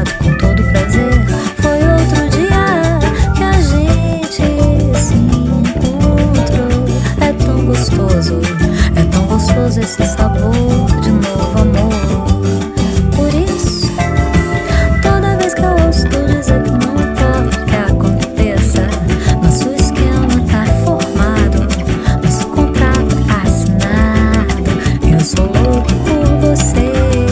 lado com todo prazer. Foi outro dia que a gente se encontrou. É tão gostoso esse sabor de novo amor. Por isso, toda vez que eu ouço tu dizer que não importa o que aconteça, nosso esquema tá formado, nosso contrato assinado, eu sou louco por você.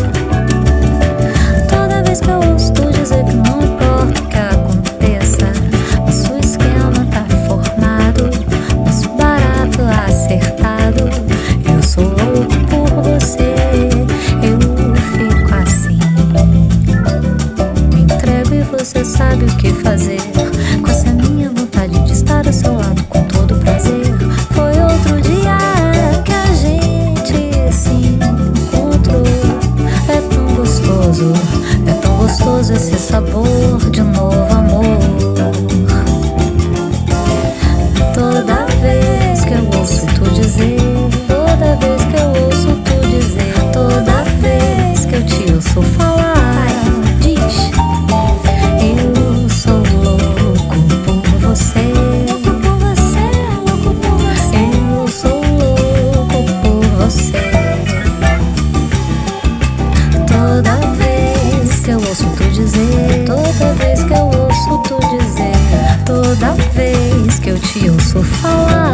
Toda vez que eu ouço tu dizer que não importa o que aconteça, nosso esquema tá formado, nosso barato acertado, eu sou louco por você. Eu fico assim, me entrego e você sabe o que fazer com essa minha vontade de estar ao seu lado com todo prazer. Foi outro dia que a gente se encontrou. É tão gostoso esse sabor de novo amor. Toda vez que eu ouço tu dizer, toda vez que eu ouço tu dizer, toda vez que eu te ouço falar, diz: eu sou louco por você. Eu sou louco por você. Toda vez que eu ouço tu dizer, toda vez que eu ouço tu dizer, toda vez que eu te ouço falar.